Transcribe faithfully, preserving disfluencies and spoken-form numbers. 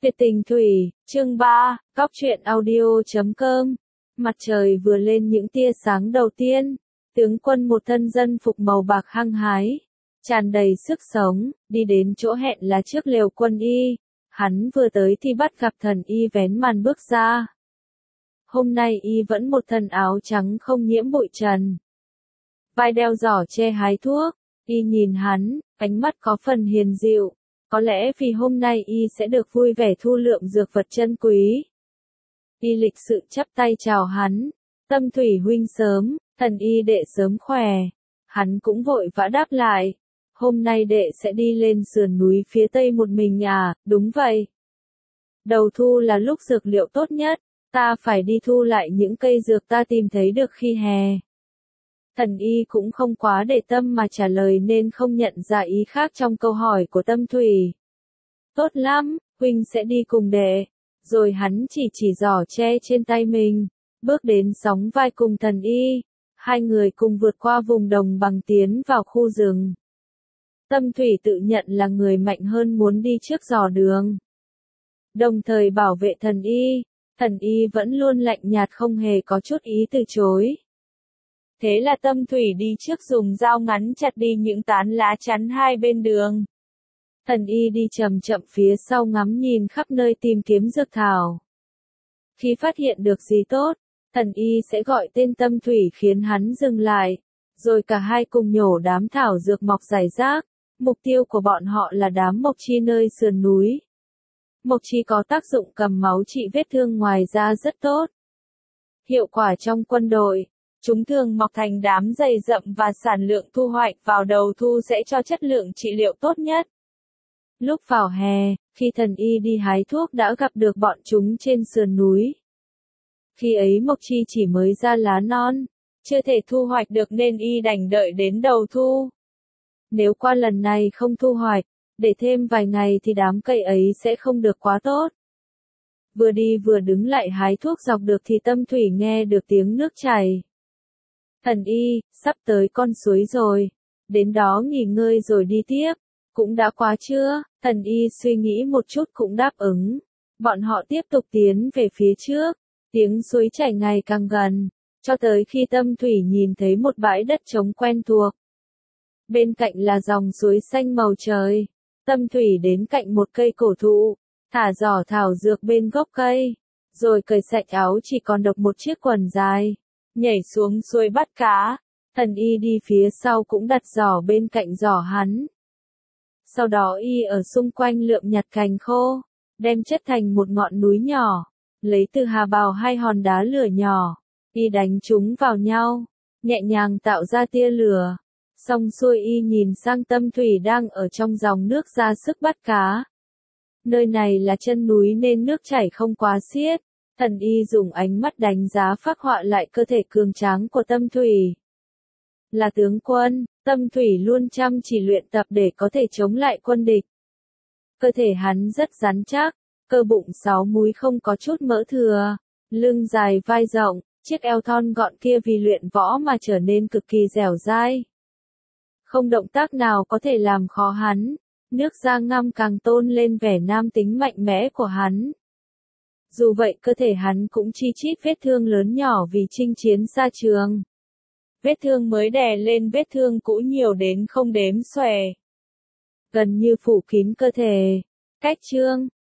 Tuyệt tình thủy, chương ba, góc truyện audio chấm com. Mặt trời vừa lên những tia sáng đầu tiên, tướng quân một thân dân phục màu bạc hăng hái, tràn đầy sức sống, đi đến chỗ hẹn là trước lều quân y. Hắn vừa tới thì bắt gặp thần y vén màn bước ra. Hôm nay y vẫn một thân áo trắng không nhiễm bụi trần. Vai đeo giỏ che hái thuốc, y nhìn hắn, ánh mắt có phần hiền dịu. Có lẽ vì hôm nay y sẽ được vui vẻ thu lượm dược vật chân quý. Y lịch sự chắp tay chào hắn, Tâm Thủy huynh sớm, thần y đệ sớm khỏe. Hắn cũng vội vã đáp lại, hôm nay đệ sẽ đi lên sườn núi phía tây một mình à, đúng vậy. Đầu thu là lúc dược liệu tốt nhất, ta phải đi thu lại những cây dược ta tìm thấy được khi hè. Thần y cũng không quá để tâm mà trả lời nên không nhận ra ý khác trong câu hỏi của Tâm Thủy. Tốt lắm, huynh sẽ đi cùng đệ. Rồi hắn chỉ chỉ giỏ tre trên tay mình, bước đến sóng vai cùng thần y. Hai người cùng vượt qua vùng đồng bằng tiến vào khu rừng. Tâm Thủy tự nhận là người mạnh hơn muốn đi trước dò đường. Đồng thời bảo vệ thần y, thần y vẫn luôn lạnh nhạt không hề có chút ý từ chối. Thế là Tâm Thủy đi trước dùng dao ngắn chặt đi những tán lá chắn hai bên đường. Thần y đi chậm chậm phía sau ngắm nhìn khắp nơi tìm kiếm dược thảo. Khi phát hiện được gì tốt, thần y sẽ gọi tên Tâm Thủy khiến hắn dừng lại, rồi cả hai cùng nhổ đám thảo dược mọc rải rác. Mục tiêu của bọn họ là đám mộc chi nơi sườn núi. Mộc chi có tác dụng cầm máu trị vết thương ngoài ra rất tốt. Hiệu quả trong quân đội. Chúng thường mọc thành đám dày rậm và sản lượng thu hoạch vào đầu thu sẽ cho chất lượng trị liệu tốt nhất. Lúc vào hè, khi thần y đi hái thuốc đã gặp được bọn chúng trên sườn núi. Khi ấy mộc chi chỉ mới ra lá non, chưa thể thu hoạch được nên y đành đợi đến đầu thu. Nếu qua lần này không thu hoạch, để thêm vài ngày thì đám cây ấy sẽ không được quá tốt. Vừa đi vừa đứng lại hái thuốc dọc được thì Tâm Thủy nghe được tiếng nước chảy. Thần y, sắp tới con suối rồi, đến đó nghỉ ngơi rồi đi tiếp, cũng đã quá trưa, thần y suy nghĩ một chút cũng đáp ứng. Bọn họ tiếp tục tiến về phía trước, tiếng suối chảy ngày càng gần, cho tới khi Tâm Thủy nhìn thấy một bãi đất trống quen thuộc. Bên cạnh là dòng suối xanh màu trời, Tâm Thủy đến cạnh một cây cổ thụ, thả giỏ thảo dược bên gốc cây, rồi cởi sạch áo chỉ còn độc một chiếc quần dài. Nhảy xuống suối bắt cá, thần y đi phía sau cũng đặt giỏ bên cạnh giỏ hắn. Sau đó y ở xung quanh lượm nhặt cành khô, đem chất thành một ngọn núi nhỏ, lấy từ hà bào hai hòn đá lửa nhỏ, y đánh chúng vào nhau, nhẹ nhàng tạo ra tia lửa. Xong xuôi y nhìn sang Tâm Thủy đang ở trong dòng nước ra sức bắt cá. Nơi này là chân núi nên nước chảy không quá xiết. Thần y dùng ánh mắt đánh giá phác họa lại cơ thể cường tráng của Tâm Thủy. Là tướng quân, Tâm Thủy luôn chăm chỉ luyện tập để có thể chống lại quân địch. Cơ thể hắn rất rắn chắc, cơ bụng sáu múi không có chút mỡ thừa, lưng dài vai rộng, chiếc eo thon gọn kia vì luyện võ mà trở nên cực kỳ dẻo dai. Không động tác nào có thể làm khó hắn, nước da ngăm càng tôn lên vẻ nam tính mạnh mẽ của hắn. Dù vậy cơ thể hắn cũng chi chít vết thương lớn nhỏ vì chinh chiến xa trường. Vết thương mới đè lên vết thương cũ nhiều đến không đếm xuể. Gần như phủ kín cơ thể. Cách chương,